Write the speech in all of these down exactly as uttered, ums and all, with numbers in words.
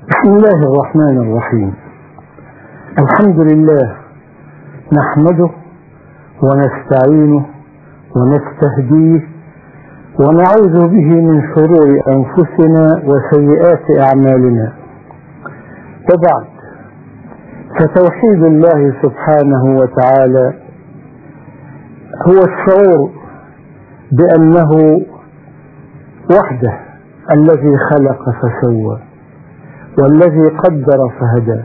بسم الله الرحمن الرحيم. الحمد لله نحمده ونستعينه ونستهديه ونعوذ به من شرور أنفسنا وسيئات أعمالنا. وبعد، فتوحيد الله سبحانه وتعالى هو الشعور بأنه وحده الذي خلق فسوى والذي قدر فهدى،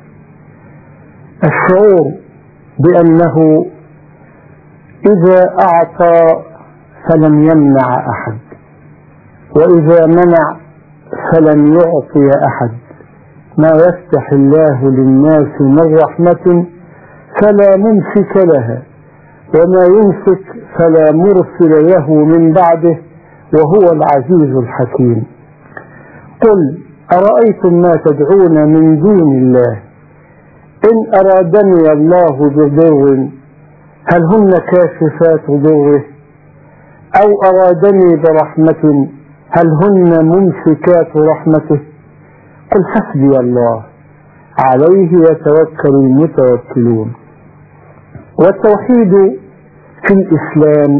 الشعور بأنه إذا أعطى فلم يمنع أحد، وإذا منع فلم يعطي أحد. ما يفتح الله للناس من رحمة فلا ممسك لها، وما يمسك فلا مرسل له من بعده، وهو العزيز الحكيم. قل أرأيتم ما تدعون من دون الله إن أرادني الله بضر هل هن كاشفات ضره، أو أرادني برحمة هل هن ممسكات رحمته. قل حسبي الله عليه يتوكل المتوكلون. والتوحيد في الإسلام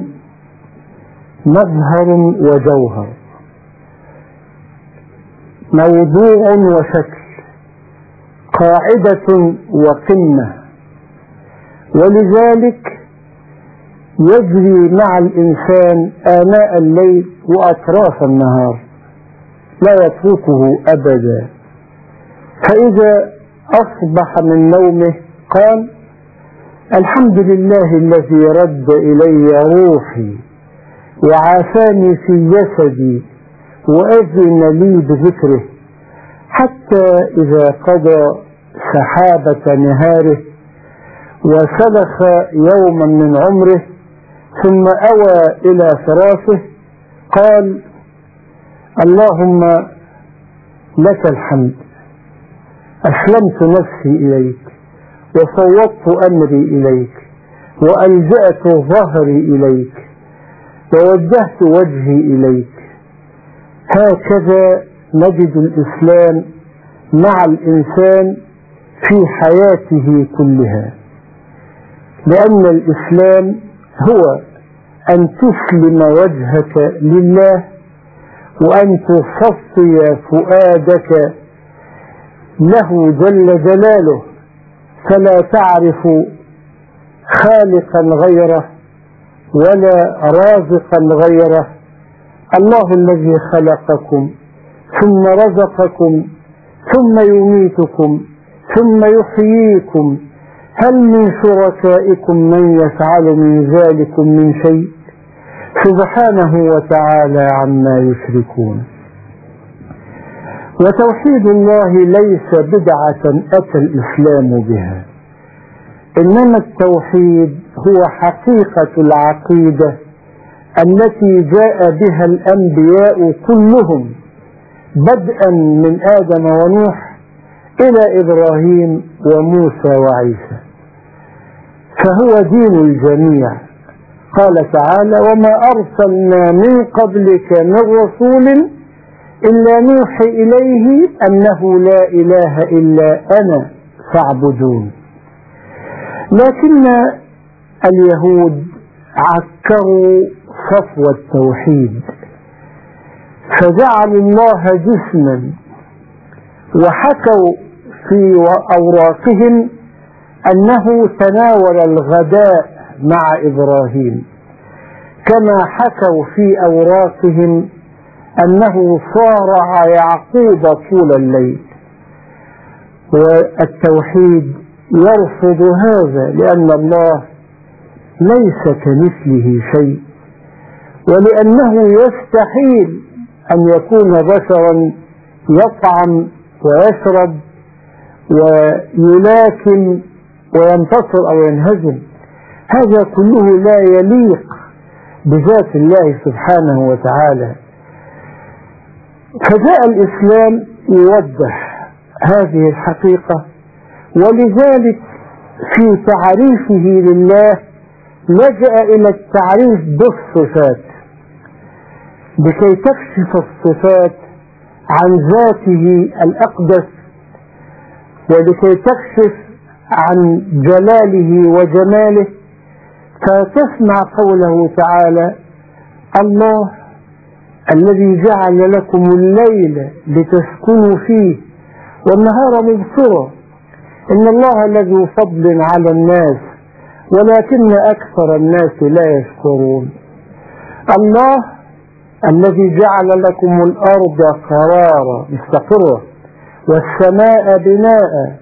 مظهر وجوهر، موضوع وشكل، قاعدة وقمة، ولذلك يجري مع الإنسان آناء الليل وأطراف النهار، لا يتركه أبدا. فإذا أصبح من نومه قال الحمد لله الذي رد إلي روحي وعافاني في جسدي وأذن لي بذكره، حتى إذا قضى سحابة نهاره وسلخ يوما من عمره ثم أوى إلى فراشه قال اللهم لك الحمد، أسلمت نفسي إليك وفوضت أمري إليك وألجأت ظهري إليك ووجهت وجهي إليك. هكذا نجد الإسلام مع الإنسان في حياته كلها، لأن الإسلام هو أن تسلم وجهك لله وأن تصفي فؤادك له جل جلاله، فلا تعرف خالقا غيره ولا رازقا غيره. الله الذي خلقكم ثم رزقكم ثم يميتكم ثم يحييكم، هل من شركائكم من يفعل من ذلك من شيء؟ سبحانه وتعالى عما يشركون. وتوحيد الله ليس بدعة أتى الإسلام بها، إنما التوحيد هو حقيقة العقيدة التي جاء بها الأنبياء كلهم، بدءا من آدم ونوح إلى إبراهيم وموسى وعيسى، فهو دين الجميع. قال تعالى وما أرسلنا من قبلك من رسول إلا نوحي إليه أنه لا إله إلا أنا فاعبدون. لكن اليهود عكروا صفو التوحيد، فجعلوا الله جسما، وحكوا في أوراقهم أنه تناول الغداء مع إبراهيم، كما حكوا في أوراقهم أنه صارع يعقوب طول الليل. والتوحيد يرفض هذا، لأن الله ليس كمثله شيء، ولأنه يستحيل أن يكون بشرا يطعم ويشرب ويلاكم وينتصر أو ينهزم، هذا كله لا يليق بذات الله سبحانه وتعالى. فجاء الإسلام يوضح هذه الحقيقة، ولذلك في تعريفه لله لجأ إلى التعريف بالصفات لكي تكشف الصفات عن ذاته الأقدس ولكي تكشف عن جلاله وجماله، فتسمع قوله تعالى: الله الذي جعل لكم الليل لتسكنوا فيه والنهار مبصرا، إن الله لذو فضل على الناس ولكن أكثر الناس لا يشكرون. الله الذي جعل لكم الأرض قرارا مستقرة والسماء بناء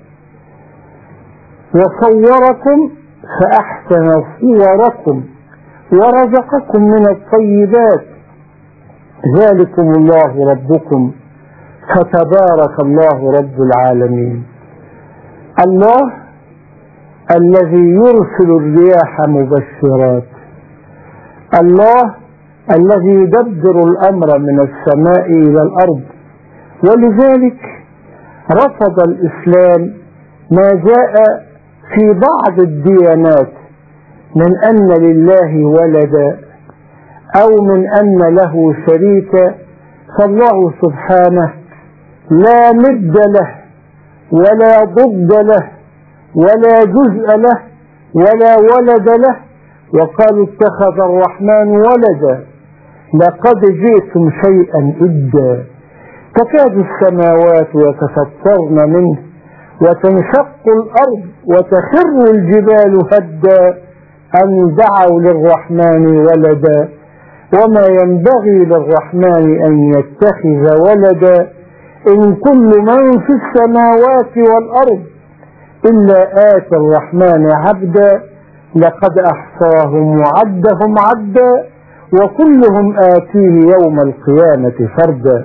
وصوركم فأحسن صوركم ورزقكم من الطيبات، ذلكم الله ربكم فتبارك الله رب العالمين. الله الذي يرسل الرياح مبشرات، الله الذي يدبر الأمر من السماء إلى الأرض. ولذلك رفض الإسلام ما جاء في بعض الديانات من أن لله ولدا أو من أن له شريكا، فالله سبحانه لا ند له ولا ضد له ولا جزء له ولا ولد له، وقالوا اتخذ الرحمن ولدا لقد جئتم شيئا إدا، تكاد السماوات يتفطرن منه وتنشق الأرض وتخر الجبال هدا أن دعوا للرحمن ولدا وما ينبغي للرحمن أن يتخذ ولدا إن كل من في السماوات والأرض إلا آتى الرحمن عبدا لقد أحصاهم وعدهم عدا وكلهم آتيه يوم القيامة فردا.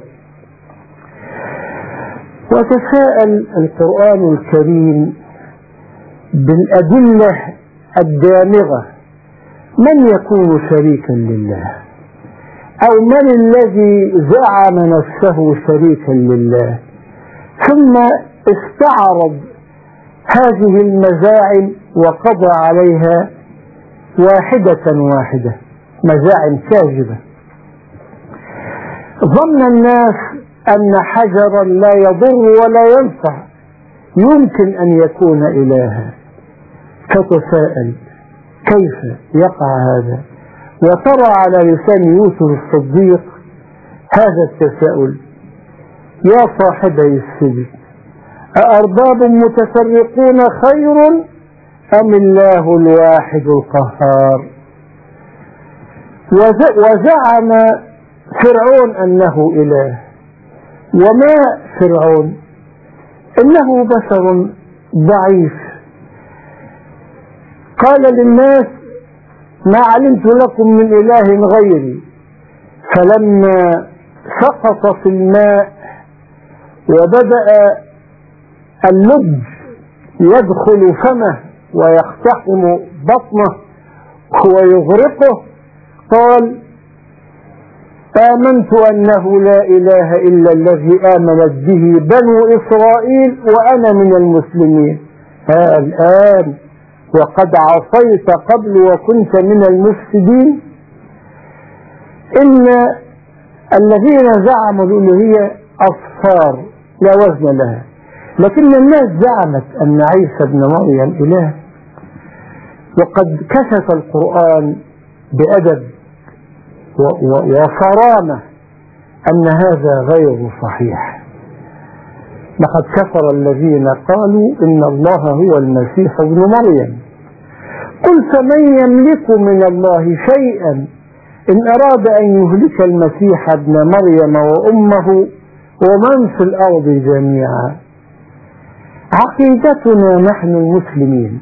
وتساءل القرآن الكريم بالأدلة الدامغة: من يكون شريكا لله؟ أو من الذي زعم نفسه شريكا لله؟ ثم استعرض هذه المزاعم وقضى عليها واحدة واحدة، مزاعم كاذبة. ظن الناس أن حجرا لا يضر ولا ينفع يمكن أن يكون إلها، فتساءل كيف يقع هذا؟ وترى على لسان يوسف الصديق هذا التساؤل: يا صاحبي السجن أأرباب متفرقون خير أم الله الواحد القهار؟ وزعم فرعون أنه إله. وما فرعون؟ إنه بشر ضعيف، قال للناس: ما علمت لكم من إله غيري. فلما سقط في الماء وبدأ اللج يدخل فمه ويقتحم بطنه ويغرقه قال: آمنت أنه لا إله إلا الذي آمنت به بنو إسرائيل وأنا من المسلمين. ها الآن وقد عصيت قبل وكنت من المفسدين. إن الذين زعموا الألوهية أصفار لا وزن لها، لكن الناس زعمت أن عيسى ابن مريم إله، وقد كشف القرآن بأدب وصرامة أن هذا غير صحيح. لقد كفر الذين قالوا إن الله هو المسيح ابن مريم. قل فمن يملك من الله شيئا إن أراد أن يهلك المسيح ابن مريم وأمه ومن في الأرض جميعا. عقيدتنا نحن المسلمين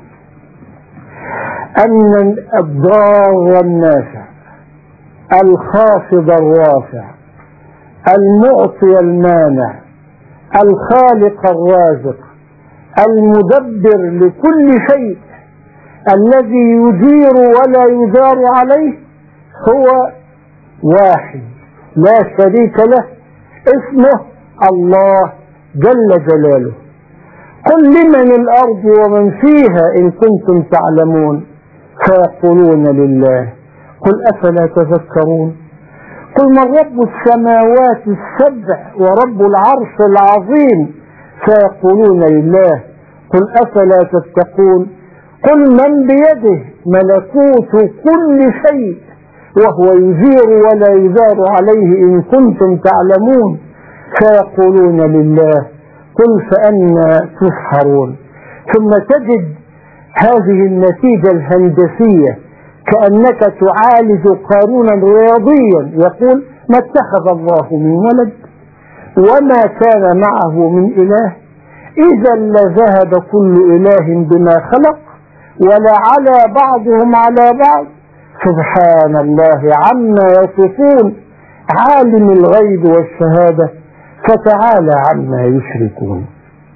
أن الضار النافع، الخافض الرافع، المعطي المانع، الخالق الرازق، المدبر لكل شيء، الذي يدير ولا يدار عليه، هو واحد لا شريك له، اسمه الله جل جلاله. قل لمن الأرض ومن فيها إن كنتم تعلمون فيقولون لله. قل أفلا تذكرون؟ قل من رب السماوات السبع ورب العرش العظيم سيقولون لله قل أفلا تتقون قل من بيده ملكوت كل شيء وهو يجير ولا يجار عليه إن كنتم تعلمون سيقولون لله قل فأنى تسحرون. ثم تجد هذه النتيجة الهندسية كأنك تعالج قانونا رياضيا يقول ما اتخذ الله من ولد وما كان معه من إله إذا لذهب كل إله بما خلق ولعلى بعضهم على بعض سبحان الله عما يصفون عالم الغيب والشهادة فتعالى عما يشركون.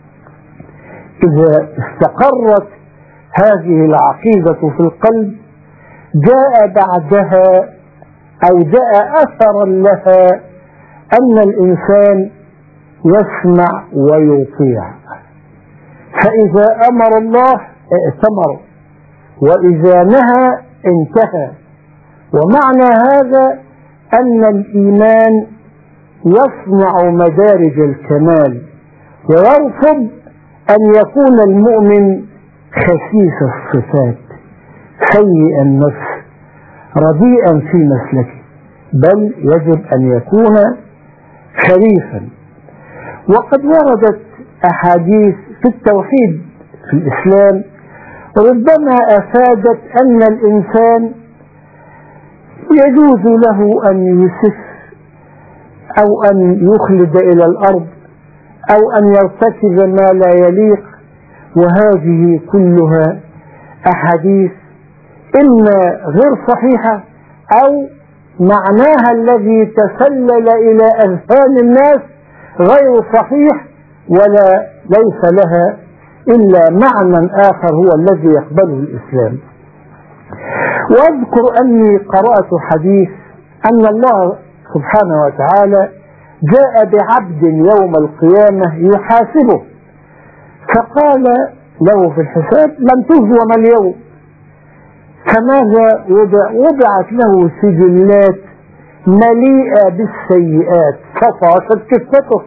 إذا استقرت هذه العقيدة في القلب جاء بعدها أو جاء أثرا لها أن الإنسان يسمع ويطيع، فإذا أمر الله ائتمر وإذا نهى انتهى. ومعنى هذا أن الإيمان يصنع مدارج الكمال ويرفض أن يكون المؤمن خسيس الصفات سيء النفس رديئا في مسلكه، بل يجب أن يكون شريفا. وقد وردت أحاديث في التوحيد في الإسلام ربما أفادت أن الإنسان يجوز له أن يسف أو أن يخلد إلى الأرض أو أن يرتكب ما لا يليق، وهذه كلها أحاديث إما غير صحيحة أو معناها الذي تسلل إلى أذهان الناس غير صحيح ولا ليس لها إلا معنى آخر هو الذي يقبله الإسلام. وأذكر أني قرأت حديث أن الله سبحانه وتعالى جاء بعبد يوم القيامة يحاسبه فقال له في الحساب لم تظلم اليوم، فماذا وضع؟ وضعت له سجلات مليئة بالسيئات فطاشت كفته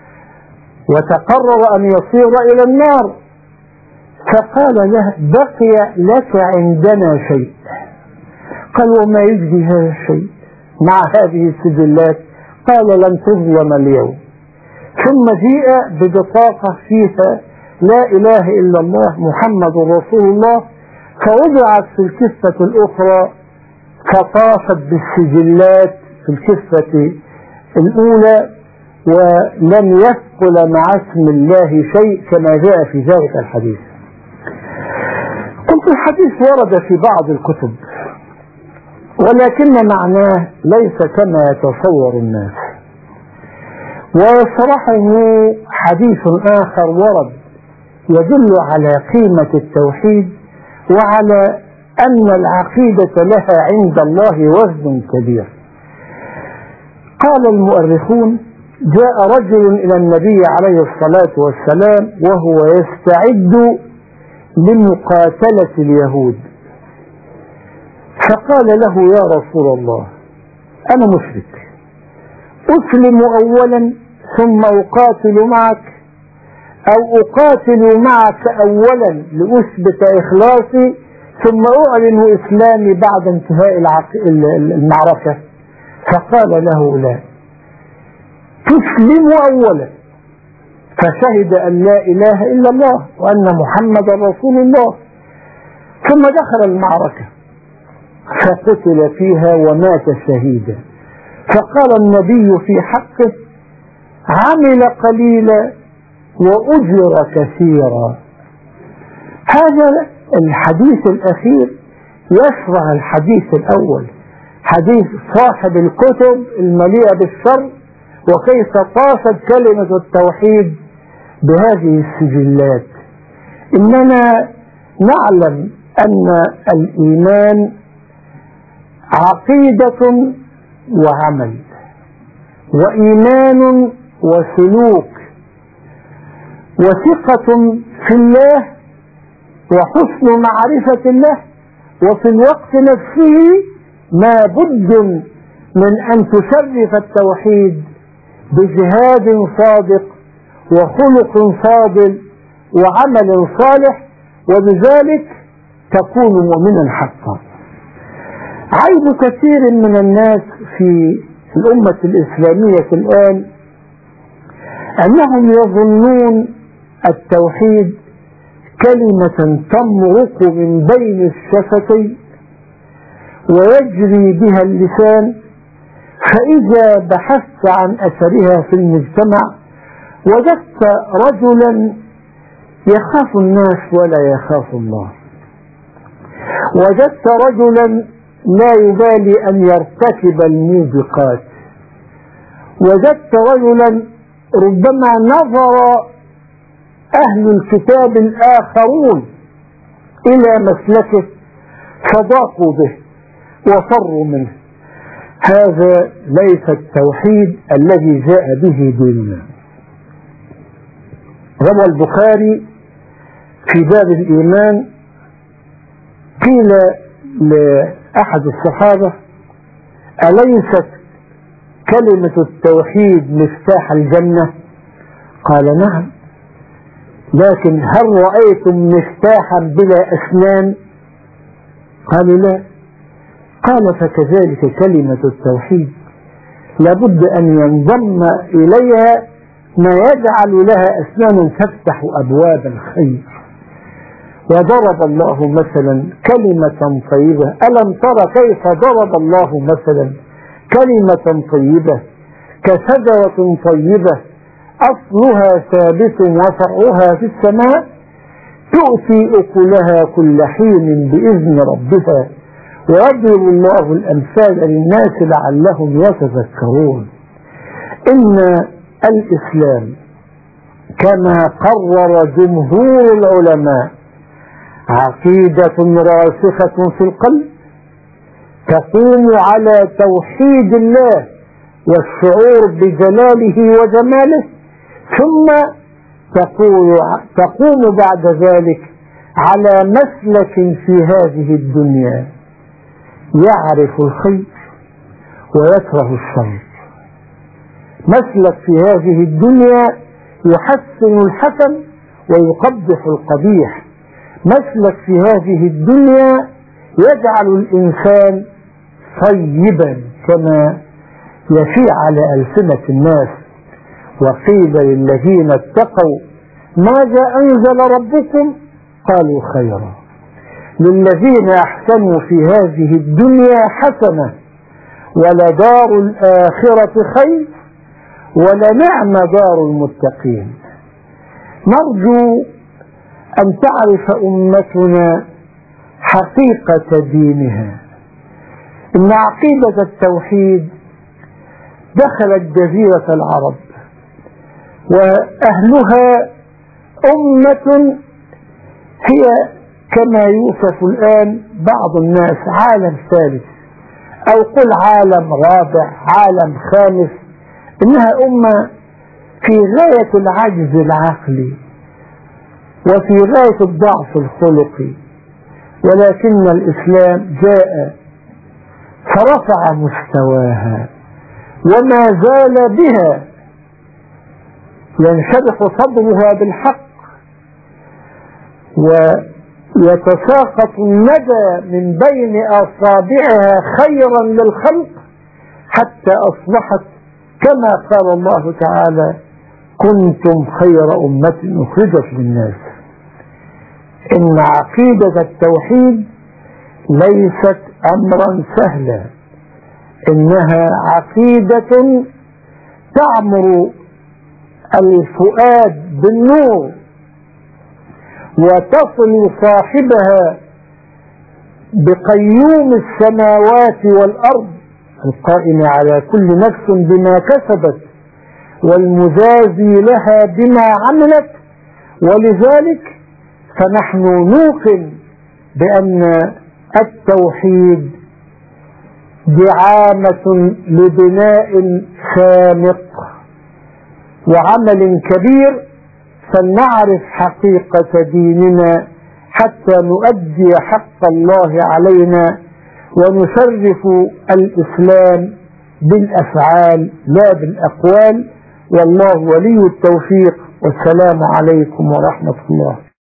وتقرر أن يصير إلى النار، فقال له بقي لك عندنا شيء. قال وما يجزي هذا الشيء مع هذه السجلات؟ قال لن تظلم اليوم. ثم جيء ببطاقة فيها لا إله إلا الله محمد رسول الله فوضعت في الكفة الأخرى فطاشت بالسجلات في الكفة الأولى ولم يثقل مع اسم الله شيء كما جاء في ذلك الحديث. قلت الحديث ورد في بعض الكتب ولكن معناه ليس كما يتصور الناس، ويشرحه حديث آخر ورد يدل على قيمة التوحيد وعلى أن العقيدة لها عند الله وزن كبير. قال المؤرخون جاء رجل إلى النبي عليه الصلاة والسلام وهو يستعد لمقاتلة اليهود فقال له يا رسول الله أنا مشرك أسلم أولا ثم أقاتل معك أو أقاتل معك أولا لأثبت إخلاصي ثم أعلن إسلامي بعد انتهاء المعركة؟ فقال له لا، تسلم أولا فشهد أن لا إله إلا الله وأن محمد رسول الله ثم دخل المعركة فقتل فيها ومات شهيدا. فقال النبي في حقه عمل قليلا وأجر كثيرا. هذا الحديث الأخير يشرح الحديث الأول، حديث صاحب الكتب المليئة بالشر وكيف طاشت كلمة التوحيد بهذه السجلات. إننا نعلم أن الإيمان عقيدة وعمل وإيمان وسلوك وثقة في الله وحسن معرفة الله، وفي الوقت نفسه ما بد من أن تشرف التوحيد بجهاد صادق وخلق فاضل وعمل صالح، وبذلك تكون مؤمنا حقا. عيب كثير من الناس في الأمة الإسلامية الآن أنهم يظنون التوحيد كلمة تمرق من بين الشفتين ويجري بها اللسان، فإذا بحثت عن أثرها في المجتمع وجدت رجلا يخاف الناس ولا يخاف الله، وجدت رجلا لا يبالي أن يرتكب الموبقات، وجدت رجلا ربما نظر أهل الكتاب الآخرون إلى مسلكه فضاقوا به وفروا منه. هذا ليس التوحيد الذي جاء به ديننا. روى البخاري في باب الإيمان قيل لأحد الصحابة: أليست كلمة التوحيد مفتاح الجنة؟ قال: نعم، لكن هل رأيتم مفتاحا بلا أسنان؟ قالوا: لا. قال: فكذلك كلمة التوحيد لابد أن ينضم إليها ما يجعل لها أسنان تفتح أبواب الخير. وضرب الله مثلا كلمة طيبة، ألم تر كيف ضرب الله مثلا كلمة طيبة كشجرة طيبة أصلها ثابت وفرعها في السماء تؤتي أكلها كل حين بإذن ربها ويضرب الله الأمثال للناس لعلهم يتذكرون. إن الإسلام كما قرر جمهور العلماء عقيدة راسخة في القلب تقوم على توحيد الله والشعور بجلاله وجماله، ثم تقوم بعد ذلك على مسلك في هذه الدنيا يعرف الخير ويكره الشر، مسلك في هذه الدنيا يحسن الحسن ويقبح القبيح، مسلك في هذه الدنيا يجعل الإنسان طيبا كما يفي على ألسنة الناس. وقيل للذين اتقوا: ماذا أنزل ربكم؟ قالوا: خيرا. للذين أحسنوا في هذه الدنيا حسنة ولدار الآخرة خير ولنعم دار المتقين. نرجو أن تعرف أمتنا حقيقة دينها. إن عقيدة التوحيد دخلت جزيرة العرب وأهلها أمة هي كما يوصف الآن بعض الناس عالم ثالث، أو قل عالم رابع، عالم خامس. إنها أمة في غاية العجز العقلي وفي غاية الضعف الخلقي، ولكن الإسلام جاء فرفع مستواها وما زال بها ينشرح صدرها بالحق ويتساقط الندى من بين أصابعها خيرا للخلق، حتى أصبحت كما قال الله تعالى: كنتم خير أمة أخرجت للناس. إن عقيدة التوحيد ليست أمرا سهلا، إنها عقيدة تعمر الفؤاد بالنور وتصل صاحبها بقيوم السماوات والأرض القائم على كل نفس بما كسبت والمجازي لها بما عملت. ولذلك فنحن نوقن بأن التوحيد دعامة لبناء خامق وعمل كبير، فلنعرف حقيقة ديننا حتى نؤدي حق الله علينا ونشرف الإسلام بالأفعال لا بالأقوال. والله ولي التوفيق والسلام عليكم ورحمة الله.